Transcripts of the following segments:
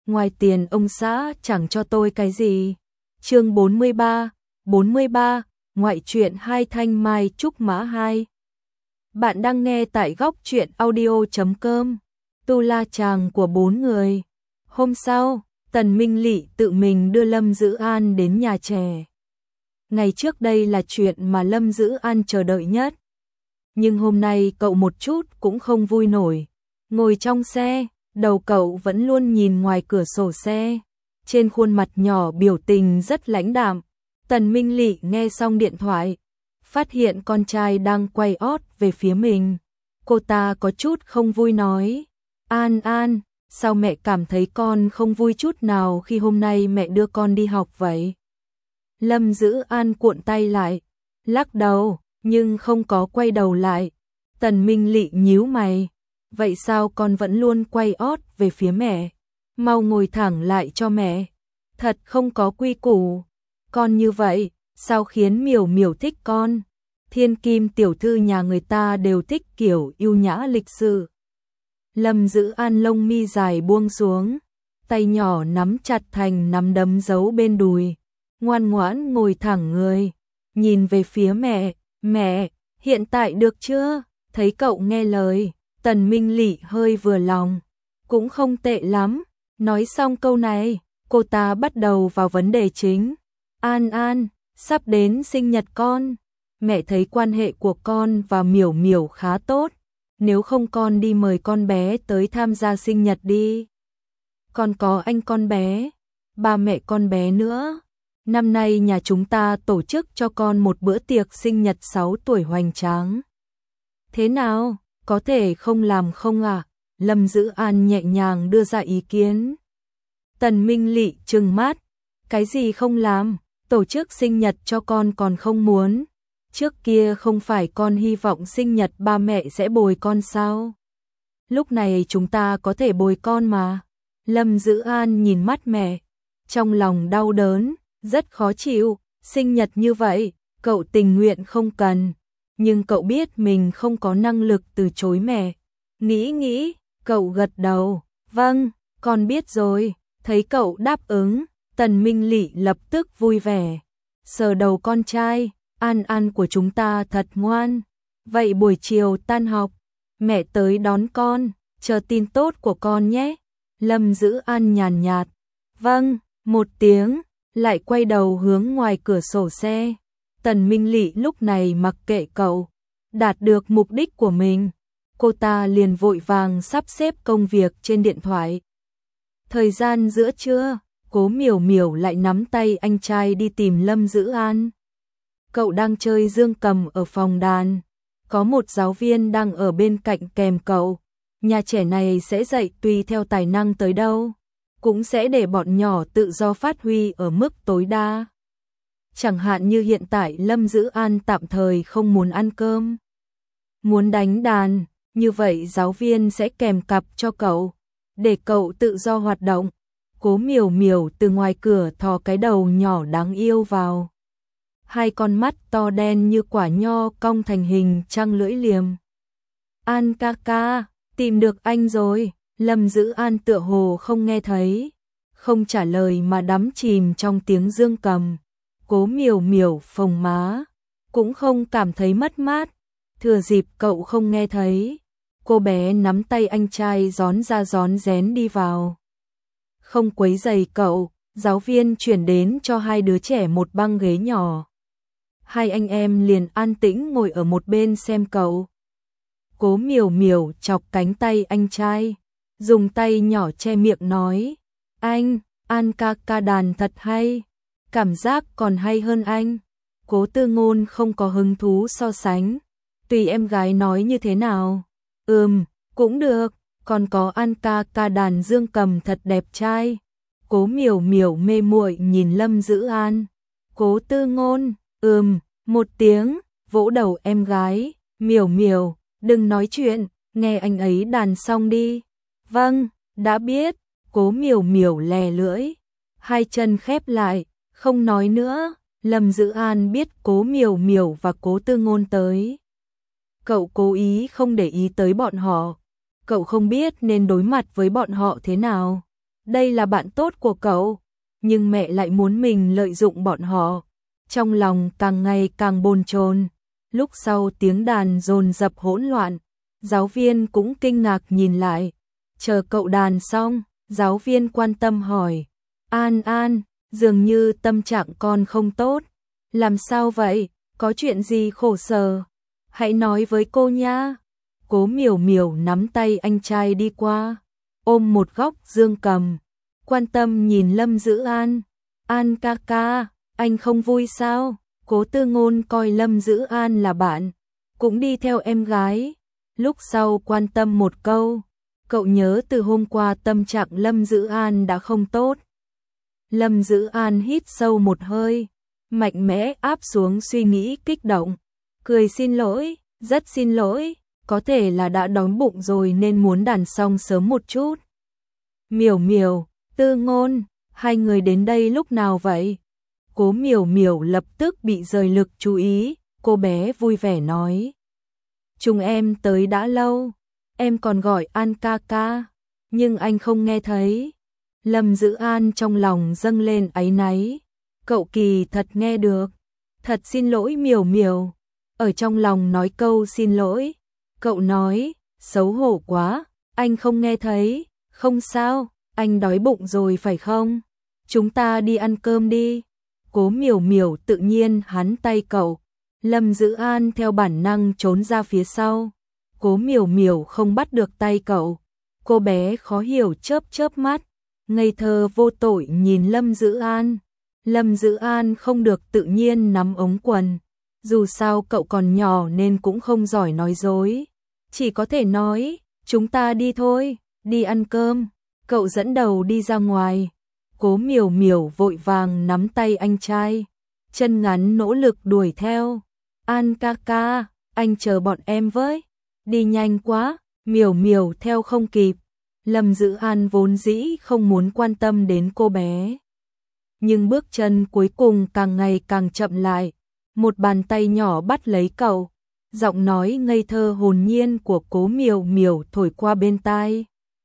ngoài tiền ông xã chẳng cho tôi cái gì. Chương 43, ngoại truyện hai Thanh Mai Trúc Mã 2. Bạn đang nghe tại góc truyện audio.com. Tu la chàng của 4 người. Hôm sau, Tần Minh Lị tự mình đưa Lâm Dữ An đến nhà trẻ. Ngày trước đây là chuyện mà Lâm Dữ An chờ đợi nhất. Nhưng hôm nay cậu một chút cũng không vui nổi. Ngồi trong xe, đầu cậu vẫn luôn nhìn ngoài cửa sổ xe. Trên khuôn mặt nhỏ biểu tình rất lãnh đạm. Tần Minh Lị nghe xong điện thoại, phát hiện con trai đang quay ót về phía mình. Cô ta có chút không vui nói, An, sao mẹ cảm thấy con không vui chút nào khi hôm nay mẹ đưa con đi học vậy? Lâm Dữ An cuộn tay lại, lắc đầu, nhưng không có quay đầu lại. Tần Minh Lị nhíu mày, vậy sao con vẫn luôn quay ót về phía mẹ? Mau ngồi thẳng lại cho mẹ. Thật không có quy củ. Con như vậy, sao khiến Miểu Miểu thích con? Thiên Kim tiểu thư nhà người ta đều thích kiểu yêu nhã lịch sự. Lâm Dữ An lông mi dài buông xuống, tay nhỏ nắm chặt thành nắm đấm giấu bên đùi, ngoan ngoãn ngồi thẳng người, nhìn về phía mẹ. Mẹ, hiện tại được chưa? Thấy cậu nghe lời, Tần Minh Lị hơi vừa lòng, cũng không tệ lắm. Nói xong câu này, cô ta bắt đầu vào vấn đề chính. An, sắp đến sinh nhật con. Mẹ thấy quan hệ của con và Miểu Miểu khá tốt. Nếu không con đi mời con bé tới tham gia sinh nhật đi. Còn có anh con bé, ba mẹ con bé nữa. Năm nay nhà chúng ta tổ chức cho con một bữa tiệc sinh nhật 6 tuổi hoành tráng. Thế nào, có thể không làm không ạ? Lâm Dữ An nhẹ nhàng đưa ra ý kiến. Tần Minh Lị trừng mắt, cái gì không làm, tổ chức sinh nhật cho con còn không muốn. Trước kia không phải con hy vọng sinh nhật ba mẹ sẽ bồi con sao? Lúc này chúng ta có thể bồi con mà. Lâm Dữ An nhìn mắt mẹ, trong lòng đau đớn, rất khó chịu. Sinh nhật như vậy, cậu tình nguyện không cần, nhưng cậu biết mình không có năng lực từ chối mẹ. Nghĩ, cậu gật đầu, vâng, con biết rồi. Thấy cậu đáp ứng, Tần Minh Lị lập tức vui vẻ, sờ đầu con trai. An của chúng ta thật ngoan. Vậy buổi chiều tan học, mẹ tới đón con, chờ tin tốt của con nhé. Lâm Dữ An nhàn nhạt, vâng, một tiếng, lại quay đầu hướng ngoài cửa sổ xe. Tần Minh Lị lúc này mặc kệ cậu, đạt được mục đích của mình, cô ta liền vội vàng sắp xếp công việc trên điện thoại. Thời gian giữa trưa, Cố Miểu Miểu lại nắm tay anh trai đi tìm Lâm Dữ An. Cậu đang chơi dương cầm ở phòng đàn, có một giáo viên đang ở bên cạnh kèm cậu. Nhà trẻ này sẽ dạy tùy theo tài năng tới đâu, cũng sẽ để bọn nhỏ tự do phát huy ở mức tối đa. Chẳng hạn như hiện tại Lâm Dữ An tạm thời không muốn ăn cơm, muốn đánh đàn, như vậy giáo viên sẽ kèm cặp cho cậu, để cậu tự do hoạt động. Cố Miểu Miểu từ ngoài cửa thò cái đầu nhỏ đáng yêu vào. Hai con mắt to đen như quả nho cong thành hình trăng lưỡi liềm. An ca, tìm được anh rồi. Lâm Dữ An tựa hồ không nghe thấy, không trả lời mà đắm chìm trong tiếng dương cầm. Cố Miểu Miểu phồng má, cũng không cảm thấy mất mát. Thừa dịp cậu không nghe thấy, cô bé nắm tay anh trai rón ra rón rén đi vào. Không quấy rầy cậu, giáo viên chuyển đến cho hai đứa trẻ một băng ghế nhỏ. Hai anh em liền an tĩnh ngồi ở một bên xem cậu. Cố Miểu Miểu chọc cánh tay anh trai, dùng tay nhỏ che miệng nói, An ca đàn thật hay, cảm giác còn hay hơn anh. Cố Tư Ngôn không có hứng thú so sánh, tùy em gái nói như thế nào. Cũng được, còn có An ca đàn dương cầm thật đẹp trai. Cố Miểu Miểu mê muội nhìn Lâm Dữ An. Cố Tư Ngôn, một tiếng, vỗ đầu em gái. Miểu, đừng nói chuyện, nghe anh ấy đàn xong đi. Vâng, đã biết. Cố Miểu lè lưỡi, hai chân khép lại, không nói nữa. Lâm Dữ An biết Cố Miểu và Cố Tư Ngôn tới. Cậu cố ý không để ý tới bọn họ. Cậu không biết nên đối mặt với bọn họ thế nào. đây là bạn tốt của cậu, nhưng mẹ lại muốn mình lợi dụng bọn họ. Trong lòng càng ngày càng bồn chồn. Lúc sau tiếng đàn dồn dập hỗn loạn, giáo viên cũng kinh ngạc nhìn lại. Chờ cậu đàn xong, giáo viên quan tâm hỏi, An An, dường như tâm trạng con không tốt. Làm sao vậy? Có chuyện gì khổ sở? Hãy nói với cô nha. Cố Miểu Miểu nắm tay anh trai đi qua, ôm một góc dương cầm, quan tâm nhìn Lâm Dữ An. An ca ca, anh không vui sao? Cố Tư Ngôn coi Lâm Dữ An là bạn, cũng đi theo em gái. Lúc sau quan tâm một câu, cậu nhớ từ hôm qua tâm trạng Lâm Dữ An đã không tốt. Lâm Dữ An hít sâu một hơi, mạnh mẽ áp xuống suy nghĩ kích động, cười xin lỗi, rất xin lỗi, có thể là đã đói bụng rồi nên muốn đàn xong sớm một chút. Miểu Miểu, Tư Ngôn, hai người đến đây lúc nào vậy? Cố Miểu Miểu lập tức bị rời lực chú ý, cô bé vui vẻ nói. Chúng em tới đã lâu, em còn gọi An ca ca, nhưng anh không nghe thấy. Lâm Dữ An trong lòng dâng lên áy náy, cậu kỳ thật nghe được. Thật xin lỗi Miểu Miểu, ở trong lòng nói câu xin lỗi. Cậu nói, xấu hổ quá, anh không nghe thấy. Không sao, anh đói bụng rồi phải không? Chúng ta đi ăn cơm đi. Cố Miểu Miểu tự nhiên hắn tay cậu. Lâm Dữ An theo bản năng trốn ra phía sau. Cố Miểu Miểu không bắt được tay cậu. Cô bé khó hiểu chớp chớp mắt, ngây thơ vô tội nhìn Lâm Dữ An. Lâm Dữ An không được tự nhiên nắm ống quần. Dù sao cậu còn nhỏ nên cũng không giỏi nói dối. Chỉ có thể nói, chúng ta đi thôi, đi ăn cơm. Cậu dẫn đầu đi ra ngoài. Cố Miểu Miểu vội vàng nắm tay anh trai, chân ngắn nỗ lực đuổi theo. An ca ca, anh chờ bọn em với. Đi nhanh quá, Miểu Miểu theo không kịp. Lâm Dữ An vốn dĩ không muốn quan tâm đến cô bé, nhưng bước chân cuối cùng càng ngày càng chậm lại. Một bàn tay nhỏ bắt lấy cậu, giọng nói ngây thơ hồn nhiên của Cố Miểu Miểu thổi qua bên tai.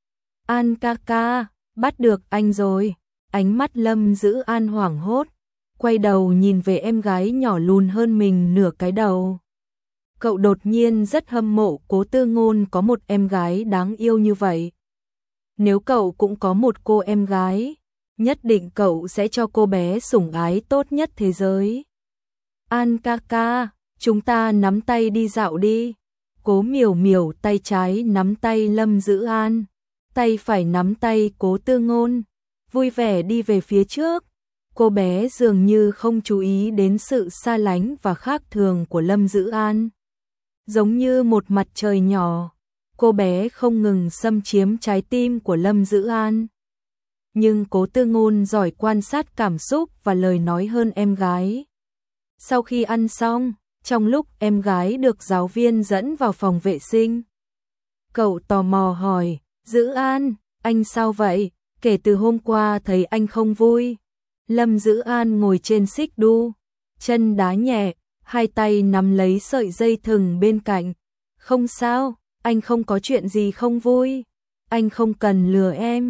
An ca ca, bắt được anh rồi. Ánh mắt Lâm Dữ An hoảng hốt, quay đầu nhìn về em gái nhỏ lùn hơn mình nửa cái đầu. Cậu đột nhiên rất hâm mộ Cố Tư Ngôn có một em gái đáng yêu như vậy. Nếu cậu cũng có một cô em gái, nhất định cậu sẽ cho cô bé sủng ái tốt nhất thế giới. An ca ca, chúng ta nắm tay đi dạo đi. Cố Miểu Miểu tay trái nắm tay Lâm Dữ An, tay phải nắm tay Cố Tư Ngôn, vui vẻ đi về phía trước. Cô bé dường như không chú ý đến sự xa lánh và khác thường của Lâm Dữ An. Giống như một mặt trời nhỏ, cô bé không ngừng xâm chiếm trái tim của Lâm Dữ An. Nhưng Cố Tư Ngôn giỏi quan sát cảm xúc và lời nói hơn em gái. Sau khi ăn xong, trong lúc em gái được giáo viên dẫn vào phòng vệ sinh, cậu tò mò hỏi, Dữ An, anh sao vậy? Kể từ hôm qua thấy anh không vui. Lâm Dữ An ngồi trên xích đu, chân đá nhẹ, hai tay nắm lấy sợi dây thừng bên cạnh. Không sao, anh không có chuyện gì không vui. Anh không cần lừa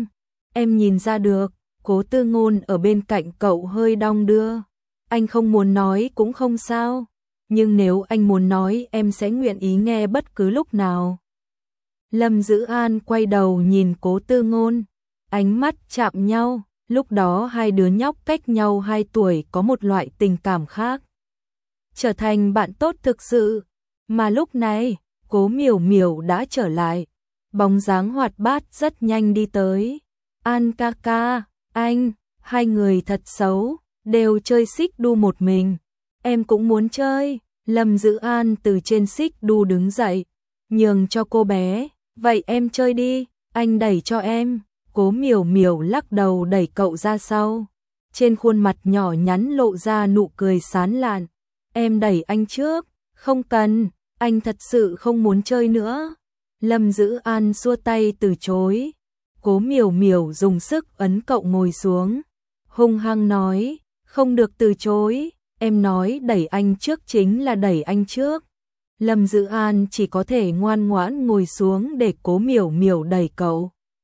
em nhìn ra được. Cố Tư Ngôn ở bên cạnh cậu hơi đong đưa. Anh không muốn nói cũng không sao, nhưng nếu anh muốn nói em sẽ nguyện ý nghe bất cứ lúc nào. Lâm Dữ An quay đầu nhìn Cố Tư Ngôn, ánh mắt chạm nhau. Lúc đó hai đứa nhóc cách nhau 2 tuổi có một loại tình cảm khác, trở thành bạn tốt thực sự. Mà lúc này, Cố Miểu Miểu đã trở lại, bóng dáng hoạt bát rất nhanh đi tới. An ca ca, anh, hai người thật xấu, đều chơi xích đu một mình. Em cũng muốn chơi. Lâm Dữ An từ trên xích đu đứng dậy, nhường cho cô bé. Vậy em chơi đi, anh đẩy cho em. Cố Miểu Miểu lắc đầu đẩy cậu ra sau. Trên khuôn mặt nhỏ nhắn lộ ra nụ cười sán lạn. Em đẩy anh trước. Không cần, anh thật sự không muốn chơi nữa. Lâm Dữ An xua tay từ chối. Cố Miểu Miểu dùng sức ấn cậu ngồi xuống, hung hăng nói, không được từ chối, em nói đẩy anh trước chính là đẩy anh trước. Lâm Dữ An chỉ có thể ngoan ngoãn ngồi xuống để Cố Miểu Miểu đẩy cậu.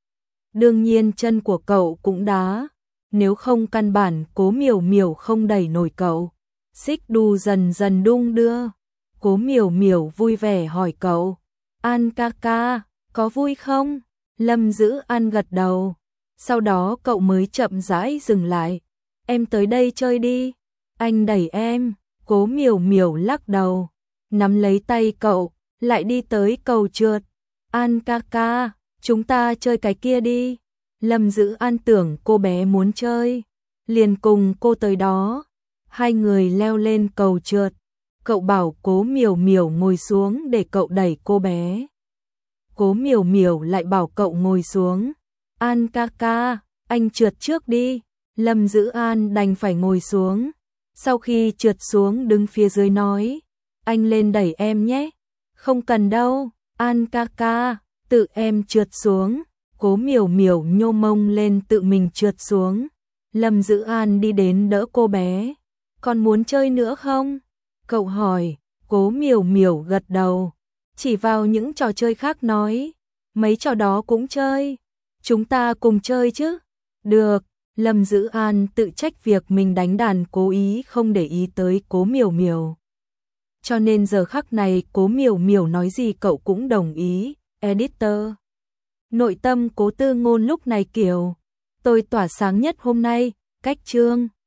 đương nhiên chân của cậu cũng đá, nếu không căn bản Cố Miểu Miểu không đẩy nổi cậu. Xích đu dần dần đung đưa, Cố Miểu Miểu vui vẻ hỏi cậu, An ca ca, có vui không? Lâm Dữ An gật đầu, sau đó cậu mới chậm rãi dừng lại, em tới đây chơi đi, anh đẩy em. Cố Miểu Miểu lắc đầu, nắm lấy tay cậu, lại đi tới cầu trượt. An ca ca, chúng ta chơi cái kia đi. Lâm Dữ An tưởng cô bé muốn chơi, liền cùng cô tới đó. Hai người leo lên cầu trượt, cậu bảo Cố Miểu Miểu ngồi xuống để cậu đẩy cô bé. Cố Miểu Miểu lại bảo cậu ngồi xuống. An ca ca, anh trượt trước đi. Lâm Dữ An đành phải ngồi xuống. Sau khi trượt xuống đứng phía dưới nói, anh lên đẩy em nhé. Không cần đâu, An ca ca, tự em trượt xuống. Cố Miểu Miểu nhô mông lên tự mình trượt xuống. Lâm Dữ An đi đến đỡ cô bé. Còn muốn chơi nữa không? Cậu hỏi. Cố Miểu Miểu gật đầu, chỉ vào những trò chơi khác nói, mấy trò đó cũng chơi, chúng ta cùng chơi chứ? Được. Lâm Dữ An tự trách việc mình đánh đàn cố ý không để ý tới Cố Miểu Miểu. Cho nên giờ khắc này Cố Miểu Miểu nói gì cậu cũng đồng ý. Editor. Nội tâm Cố Tư Ngôn lúc này kiểu, tôi tỏa sáng nhất hôm nay, cách chương.